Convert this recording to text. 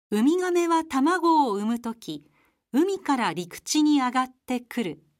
ウミガメは卵を産むとき、海から陸地に上がってくる。